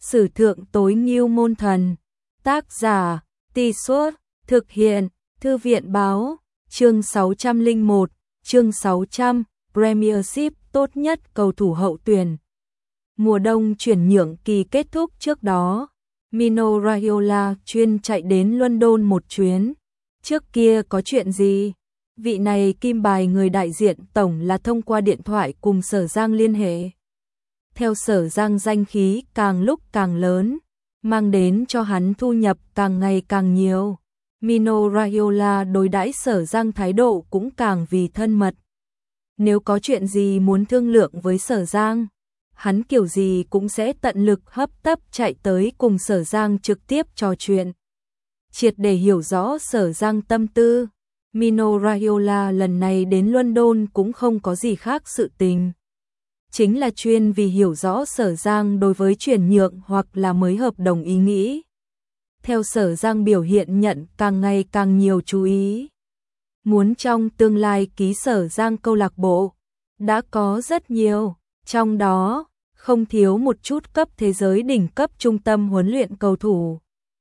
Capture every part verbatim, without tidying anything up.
Sử thượng tối ngưu môn thần. Tác giả, Tì Suốt, thực hiện, Thư viện báo, chương sáu trăm lẻ một, chương sáu trăm, Premiership tốt nhất cầu thủ hậu tuyển. Mùa đông chuyển nhượng kỳ kết thúc trước đó, Mino Raiola chuyên chạy đến London một chuyến. Trước kia có chuyện gì? Vị này kim bài người đại diện tổng là thông qua điện thoại cùng Sở Giang liên hệ. Theo Sở Giang danh khí càng lúc càng lớn, mang đến cho hắn thu nhập càng ngày càng nhiều. Mino Raiola đối đãi Sở Giang thái độ cũng càng vì thân mật. Nếu có chuyện gì muốn thương lượng với Sở Giang, hắn kiểu gì cũng sẽ tận lực hấp tấp chạy tới cùng Sở Giang trực tiếp trò chuyện. Triệt để hiểu rõ Sở Giang tâm tư, Mino Raiola lần này đến London cũng không có gì khác sự tình. Chính là chuyên vì hiểu rõ Sở Giang đối với chuyển nhượng hoặc là mới hợp đồng ý nghĩ. Theo Sở Giang biểu hiện nhận càng ngày càng nhiều chú ý. Muốn trong tương lai ký Sở Giang câu lạc bộ, đã có rất nhiều, trong đó không thiếu một chút cấp thế giới đỉnh cấp trung tâm huấn luyện cầu thủ.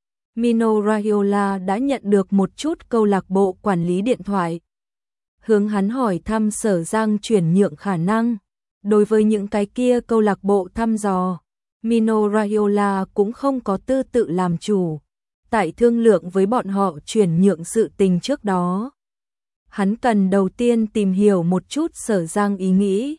Mino Raiola đã nhận được một chút câu lạc bộ quản lý điện thoại, hướng hắn hỏi thăm Sở Giang chuyển nhượng khả năng. Đối với những cái kia câu lạc bộ thăm dò, Mino Raiola cũng không có tư tự làm chủ. Tại thương lượng với bọn họ chuyển nhượng sự tình trước đó, hắn cần đầu tiên tìm hiểu một chút Sở Giang ý nghĩ.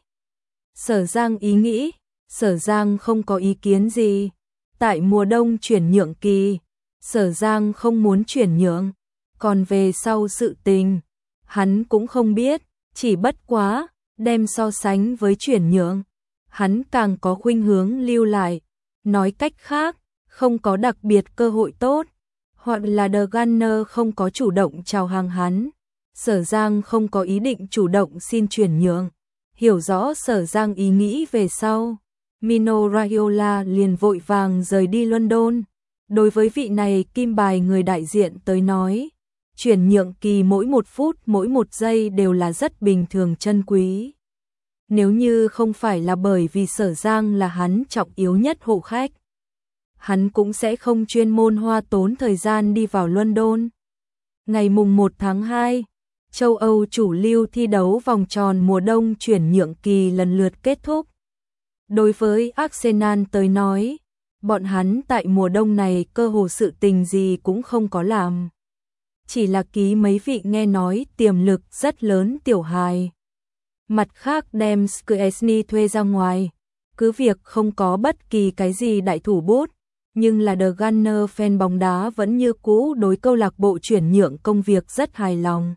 Sở Giang ý nghĩ, Sở Giang không có ý kiến gì. Tại mùa đông chuyển nhượng kỳ, Sở Giang không muốn chuyển nhượng, còn về sau sự tình, hắn cũng không biết, chỉ bất quá, đem so sánh với chuyển nhượng, hắn càng có khuynh hướng lưu lại. Nói cách khác, không có đặc biệt cơ hội tốt, hoặc là The Gunner không có chủ động chào hàng hắn, Sở Giang không có ý định chủ động xin chuyển nhượng. Hiểu rõ Sở Giang ý nghĩ về sau, Mino Raiola liền vội vàng rời đi London. Đối với vị này kim bài người đại diện tới nói, chuyển nhượng kỳ mỗi một phút mỗi một giây đều là rất bình thường chân quý. Nếu như không phải là bởi vì Sở Giang là hắn trọng yếu nhất hộ khách, hắn cũng sẽ không chuyên môn hoa tốn thời gian đi vào London. Ngày mùng một tháng hai, châu Âu chủ lưu thi đấu vòng tròn mùa đông chuyển nhượng kỳ lần lượt kết thúc. Đối với Arsenal tới nói, bọn hắn tại mùa đông này cơ hồ sự tình gì cũng không có làm. Chỉ là ký mấy vị nghe nói tiềm lực rất lớn tiểu hài. Mặt khác đem Szczesny thuê ra ngoài, cứ việc không có bất kỳ cái gì đại thủ bút, nhưng là The Gunner fan bóng đá vẫn như cũ đối câu lạc bộ chuyển nhượng công việc rất hài lòng.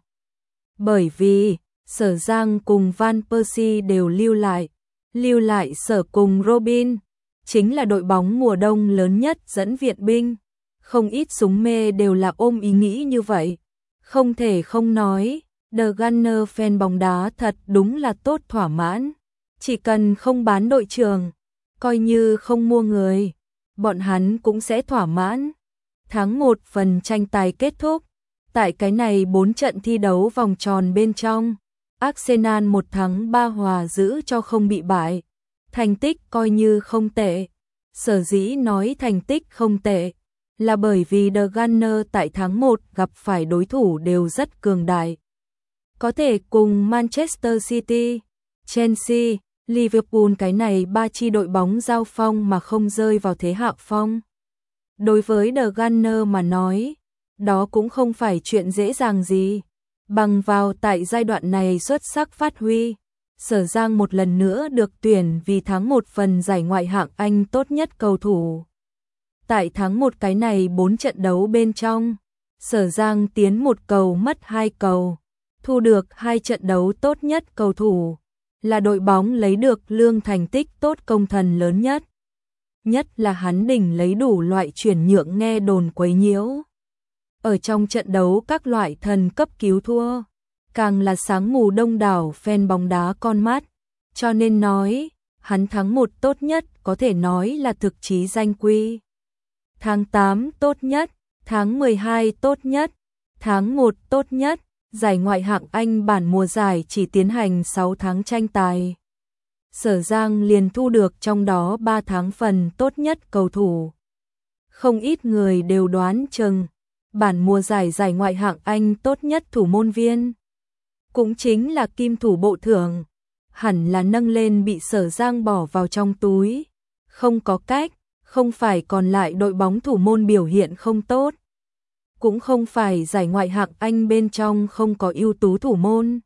Bởi vì, Sở Giang cùng Van Persie đều lưu lại, lưu lại Sở cùng Robin, chính là đội bóng mùa đông lớn nhất dẫn viện binh. Không ít súng mê đều là ôm ý nghĩ như vậy. Không thể không nói, The Gunner fan bóng đá thật đúng là tốt thỏa mãn. Chỉ cần không bán đội trưởng, coi như không mua người, bọn hắn cũng sẽ thỏa mãn. Tháng một phần tranh tài kết thúc. Tại cái này bốn trận thi đấu vòng tròn bên trong, Arsenal một thắng ba hòa giữ cho không bị bại. Thành tích coi như không tệ. Sở dĩ nói thành tích không tệ là bởi vì The Gunner tại tháng một gặp phải đối thủ đều rất cường đại. Có thể cùng Manchester City, Chelsea, Liverpool cái này ba chi đội bóng giao phong mà không rơi vào thế hạ phong. Đối với The Gunner mà nói, đó cũng không phải chuyện dễ dàng gì. Bằng vào tại giai đoạn này xuất sắc phát huy, Sở Giang một lần nữa được tuyển vì tháng một phần giải ngoại hạng Anh tốt nhất cầu thủ. Tại tháng một cái này bốn trận đấu bên trong, Sở Giang tiến một cầu mất hai cầu, thu được hai trận đấu tốt nhất cầu thủ, là đội bóng lấy được lương thành tích tốt công thần lớn nhất. Nhất là hắn đỉnh lấy đủ loại chuyển nhượng nghe đồn quấy nhiễu. Ở trong trận đấu các loại thần cấp cứu thua, càng là sáng mù đông đảo fan bóng đá con mắt, cho nên nói, hắn tháng một tốt nhất có thể nói là thực chí danh quy. Tháng tám tốt nhất, tháng mười hai tốt nhất, tháng một tốt nhất, giải ngoại hạng Anh bản mùa giải chỉ tiến hành sáu tháng tranh tài. Sở Giang liền thu được trong đó ba tháng phần tốt nhất cầu thủ. Không ít người đều đoán chừng bản mùa giải giải ngoại hạng Anh tốt nhất thủ môn viên cũng chính là kim thủ bộ thưởng, hẳn là nâng lên bị Sở Giang bỏ vào trong túi. Không có cách, không phải còn lại đội bóng thủ môn biểu hiện không tốt, cũng không phải giải ngoại hạng Anh bên trong không có ưu tú thủ môn,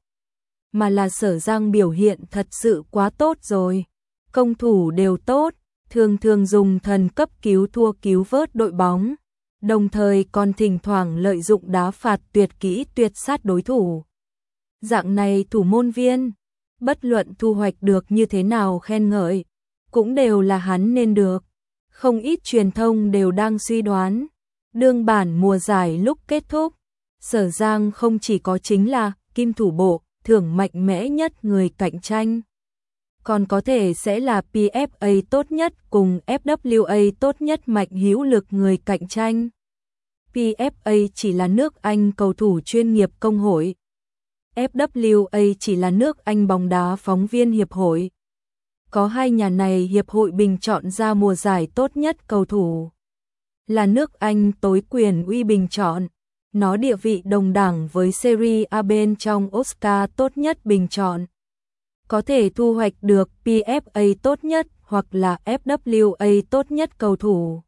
mà là Sở Giang biểu hiện thật sự quá tốt rồi. Công thủ đều tốt, thường thường dùng thần cấp cứu thua cứu vớt đội bóng, đồng thời còn thỉnh thoảng lợi dụng đá phạt tuyệt kỹ tuyệt sát đối thủ. Dạng này thủ môn viên, bất luận thu hoạch được như thế nào khen ngợi, cũng đều là hắn nên được. Không ít truyền thông đều đang suy đoán, đương bản mùa giải lúc kết thúc, Sở Giang không chỉ có chính là kim thủ bộ, thưởng mạnh mẽ nhất người cạnh tranh, còn có thể sẽ là pê ép a tốt nhất cùng ép vê a tốt nhất mạnh hữu lực người cạnh tranh. pê ép a chỉ là nước Anh cầu thủ chuyên nghiệp công hội, ép vê a chỉ là nước Anh bóng đá phóng viên hiệp hội. Có hai nhà này hiệp hội bình chọn ra mùa giải tốt nhất cầu thủ. Là nước Anh tối quyền uy bình chọn, nó địa vị đồng đẳng với Serie A bên trong Oscar tốt nhất bình chọn. Có thể thu hoạch được pê ép a tốt nhất hoặc là ép vê a tốt nhất cầu thủ,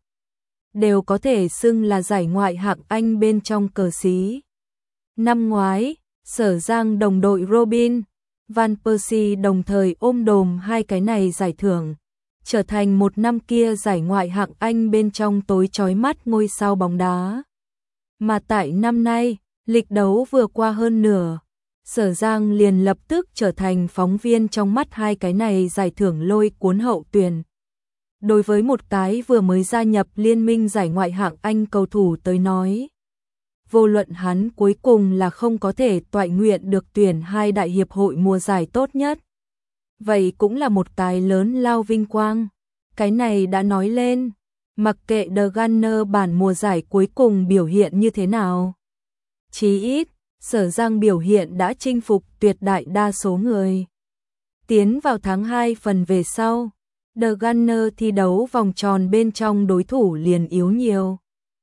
đều có thể xưng là giải ngoại hạng Anh bên trong cờ xí. Năm ngoái, Sở Giang đồng đội Robin Van Persie đồng thời ôm đồm hai cái này giải thưởng, trở thành một năm kia giải ngoại hạng Anh bên trong tối chói mắt ngôi sao bóng đá. Mà tại năm nay, lịch đấu vừa qua hơn nửa, Sở Giang liền lập tức trở thành phóng viên trong mắt hai cái này giải thưởng lôi cuốn hậu tuyển. Đối với một cái vừa mới gia nhập liên minh giải ngoại hạng Anh cầu thủ tới nói, vô luận hắn cuối cùng là không có thể toại nguyện được tuyển hai đại hiệp hội mùa giải tốt nhất, vậy cũng là một cái lớn lao vinh quang. Cái này đã nói lên, mặc kệ The Gunner bản mùa giải cuối cùng biểu hiện như thế nào, chí ít Sở Giang biểu hiện đã chinh phục tuyệt đại đa số người. Tiến vào tháng hai phần về sau, The Gunner thi đấu vòng tròn bên trong đối thủ liền yếu nhiều.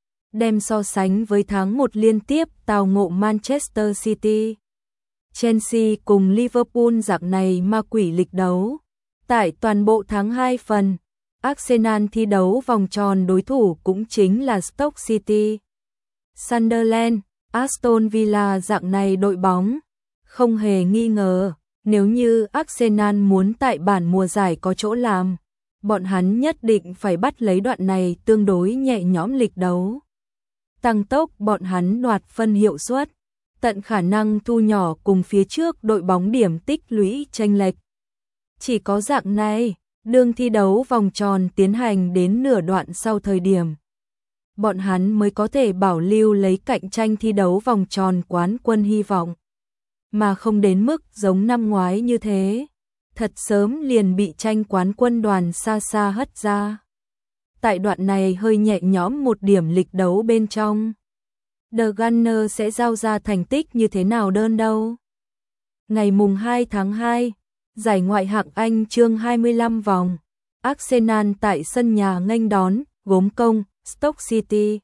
Đem so sánh với tháng một liên tiếp tào ngộ Manchester City, Chelsea cùng Liverpool dạng này ma quỷ lịch đấu. Tại toàn bộ tháng hai phần, Arsenal thi đấu vòng tròn đối thủ cũng chính là Stoke City, Sunderland, Aston Villa dạng này đội bóng. Không hề nghi ngờ, nếu như Arsenal muốn tại bản mùa giải có chỗ làm, bọn hắn nhất định phải bắt lấy đoạn này tương đối nhẹ nhõm lịch đấu, tăng tốc bọn hắn đoạt phân hiệu suất, tận khả năng thu nhỏ cùng phía trước đội bóng điểm tích lũy chênh lệch. Chỉ có dạng này, đương thi đấu vòng tròn tiến hành đến nửa đoạn sau thời điểm, bọn hắn mới có thể bảo lưu lấy cạnh tranh thi đấu vòng tròn quán quân hy vọng, mà không đến mức giống năm ngoái như thế, thật sớm liền bị tranh quán quân đoàn xa xa hất ra. Tại đoạn này hơi nhẹ nhõm một điểm lịch đấu bên trong, The Gunner sẽ giao ra thành tích như thế nào đơn đâu. Ngày mùng hai tháng hai, giải ngoại hạng Anh chương hai mươi lăm vòng, Arsenal tại sân nhà nghênh đón gốm công Stoke City.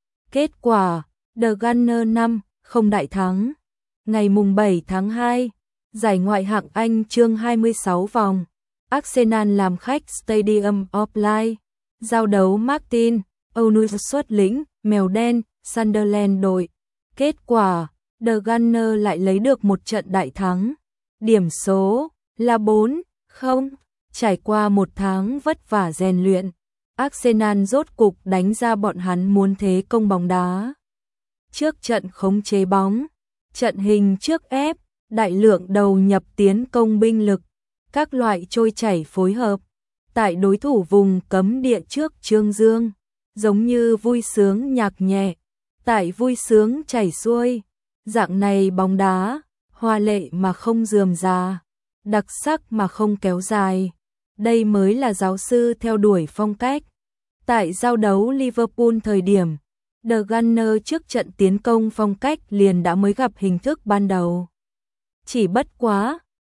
Kết quả, The Gunner năm không đại thắng. Ngày mùng bảy tháng hai, giải ngoại hạng Anh chương hai mươi sáu vòng, Arsenal làm khách Stadium of Light, giao đấu Martin O'Neill xuất lĩnh mèo đen Sunderland đội. Kết quả, The Gunner lại lấy được một trận đại thắng. Điểm số là bốn không. Trải qua một tháng vất vả rèn luyện, Arsenal rốt cục đánh ra bọn hắn muốn thế công bóng đá. Trước trận khống chế bóng, trận hình trước ép, đại lượng đầu nhập tiến công binh lực, các loại trôi chảy phối hợp. Tại đối thủ vùng cấm địa trước Trương Dương, giống như vui sướng nhạc nhẹ, tại vui sướng chảy xuôi. Dạng này bóng đá, hoa lệ mà không rườm rà, đặc sắc mà không kéo dài. Đây mới là giáo sư theo đuổi phong cách. Tại giao đấu Liverpool thời điểm, The Gunner trước trận tiến công phong cách liền đã mới gặp hình thức ban đầu. Chỉ bất quá,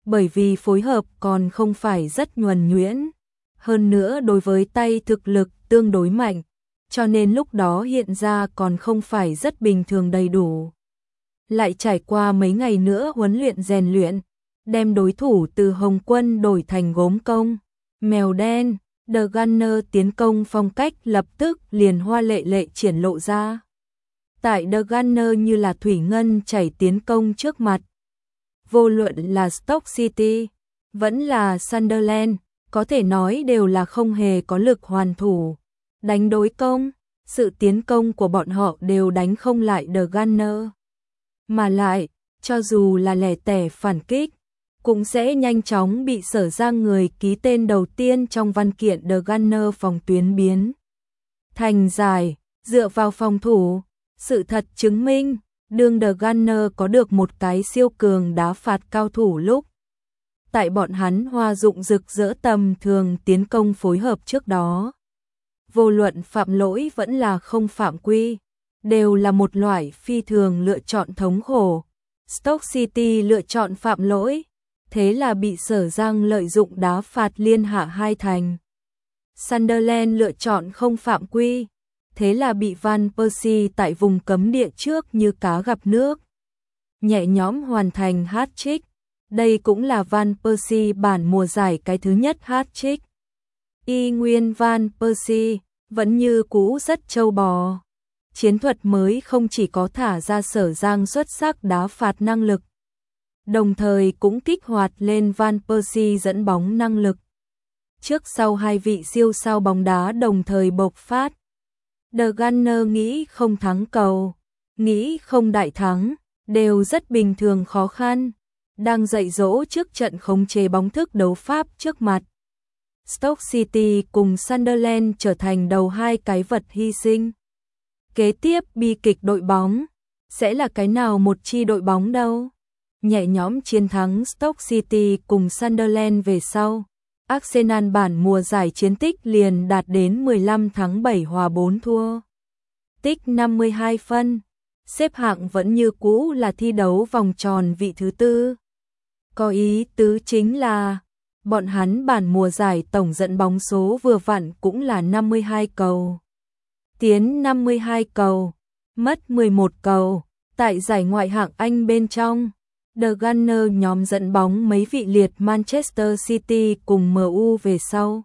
bởi vì phối hợp còn không phải rất nhuần nhuyễn. Hơn nữa đối với tay thực lực tương đối mạnh, cho nên lúc đó hiện ra còn không phải rất bình thường đầy đủ. Lại trải qua mấy ngày nữa huấn luyện rèn luyện, đem đối thủ từ Hồng Quân đổi thành gốm công, mèo đen, The Gunner tiến công phong cách lập tức liền hoa lệ lệ triển lộ ra. Tại The Gunner như là thủy ngân chảy tiến công trước mặt. Vô luận là Stoke City, vẫn là Sunderland, có thể nói đều là không hề có lực hoàn thủ. Đánh đối công, sự tiến công của bọn họ đều đánh không lại The Gunner. Mà lại, cho dù là lẻ tẻ phản kích, cũng sẽ nhanh chóng bị Sở Giang người ký tên đầu tiên trong văn kiện The Gunner phòng tuyến biến thành giải, dựa vào phòng thủ. Sự thật chứng minh, đương The Gunner có được một cái siêu cường đá phạt cao thủ lúc. Tại bọn hắn hoa dụng rực rỡ tầm thường tiến công phối hợp trước đó. Vô luận phạm lỗi vẫn là không phạm quy, đều là một loại phi thường lựa chọn thống khổ. Stoke City lựa chọn phạm lỗi, thế là bị Sở Giang lợi dụng đá phạt liên hạ hai thành. Sunderland lựa chọn không phạm quy, thế là bị Van Persie tại vùng cấm địa trước như cá gặp nước. Nhẹ nhõm hoàn thành hat-trick, đây cũng là Van Persie bản mùa giải cái thứ nhất hat-trick. Y nguyên Van Persie, vẫn như cũ rất trâu bò. Chiến thuật mới không chỉ có thả ra Sở Giang xuất sắc đá phạt năng lực, đồng thời cũng kích hoạt lên Van Persie dẫn bóng năng lực. Trước sau hai vị siêu sao bóng đá đồng thời bộc phát. The Gunner nghĩ không thắng cầu, nghĩ không đại thắng, đều rất bình thường khó khăn, đang dạy dỗ trước trận khống chế bóng thức đấu pháp trước mặt. Stoke City cùng Sunderland trở thành đầu hai cái vật hy sinh. Kế tiếp bi kịch đội bóng, sẽ là cái nào một chi đội bóng đâu? Nhẹ nhõm chiến thắng Stoke City cùng Sunderland về sau. Arsenal bản mùa giải chiến tích liền đạt đến mười lăm thắng bảy hòa bốn thua. Tích năm mươi hai phân, xếp hạng vẫn như cũ là thi đấu vòng tròn vị thứ tư. Có ý tứ chính là, bọn hắn bản mùa giải tổng dẫn bóng số vừa vặn cũng là năm mươi hai cầu. Tiến năm mươi hai cầu, mất mười một cầu, tại giải ngoại hạng Anh bên trong. The Gunner nhóm dẫn bóng mấy vị liệt Manchester City cùng em u về sau.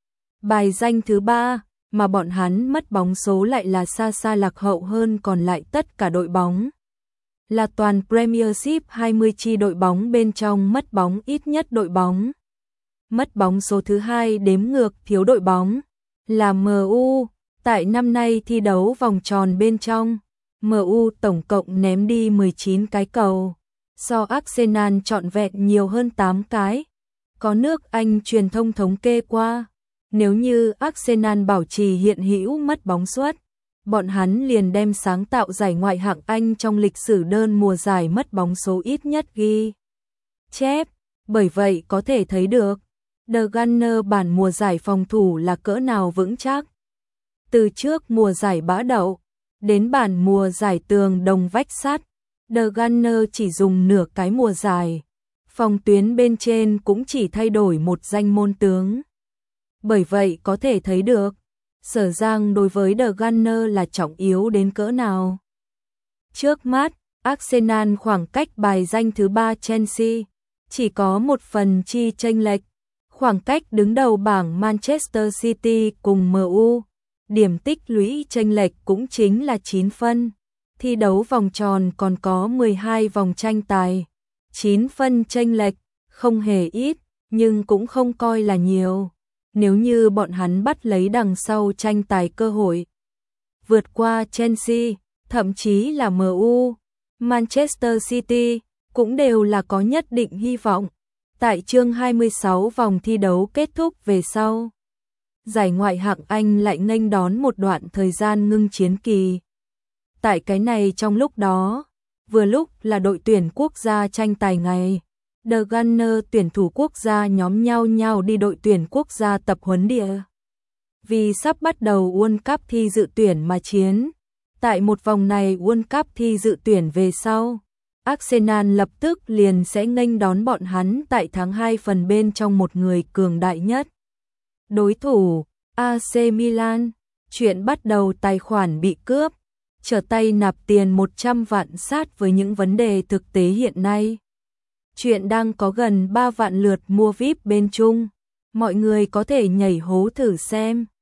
Bài danh thứ ba, mà bọn hắn mất bóng số lại là xa xa lạc hậu hơn còn lại tất cả đội bóng. Là toàn Premiership hai mươi chi đội bóng bên trong mất bóng ít nhất đội bóng. Mất bóng số thứ hai đếm ngược thiếu đội bóng, là em u. Tại năm nay thi đấu vòng tròn bên trong, em u tổng cộng ném đi mười chín cái cầu. So Arsenal trọn vẹn nhiều hơn tám cái. Có nước Anh truyền thông thống kê qua, nếu như Arsenal bảo trì hiện hữu mất bóng suất, bọn hắn liền đem sáng tạo giải ngoại hạng Anh trong lịch sử đơn mùa giải mất bóng số ít nhất ghi chép. Bởi vậy có thể thấy được, The Gunner bản mùa giải phòng thủ là cỡ nào vững chắc. Từ trước mùa giải bã đậu, đến bản mùa giải tường đồng vách sắt, The Gunner chỉ dùng nửa cái mùa giải, phòng tuyến bên trên cũng chỉ thay đổi một danh môn tướng. Bởi vậy có thể thấy được, Sở Giang đối với The Gunner là trọng yếu đến cỡ nào. Trước mắt, Arsenal khoảng cách bài danh thứ ba Chelsea, chỉ có một phần chi chênh lệch, khoảng cách đứng đầu bảng Manchester City cùng em u, điểm tích lũy chênh lệch cũng chính là chín phân. Thi đấu vòng tròn còn có mười hai vòng tranh tài, chín phân chênh lệch, không hề ít, nhưng cũng không coi là nhiều. Nếu như bọn hắn bắt lấy đằng sau tranh tài cơ hội, vượt qua Chelsea, thậm chí là em u, Manchester City, cũng đều là có nhất định hy vọng. Tại chương hai mươi sáu vòng thi đấu kết thúc về sau, giải ngoại hạng Anh lại nghênh đón một đoạn thời gian ngưng chiến kỳ. Tại cái này trong lúc đó, vừa lúc là đội tuyển quốc gia tranh tài ngày, The Gunner tuyển thủ quốc gia nhóm nhau nhau đi đội tuyển quốc gia tập huấn địa. Vì sắp bắt đầu World Cup thi dự tuyển mà chiến. Tại một vòng này World Cup thi dự tuyển về sau, Arsenal lập tức liền sẽ nghênh đón bọn hắn tại tháng hai phần bên trong một người cường đại nhất. Đối thủ, a xê Milan, chuyện bắt đầu tài khoản bị cướp, trở tay nạp tiền một trăm vạn sát với những vấn đề thực tế hiện nay. Chuyện đang có gần ba vạn lượt mua vi ai pi bên Trung, mọi người có thể nhảy hố thử xem.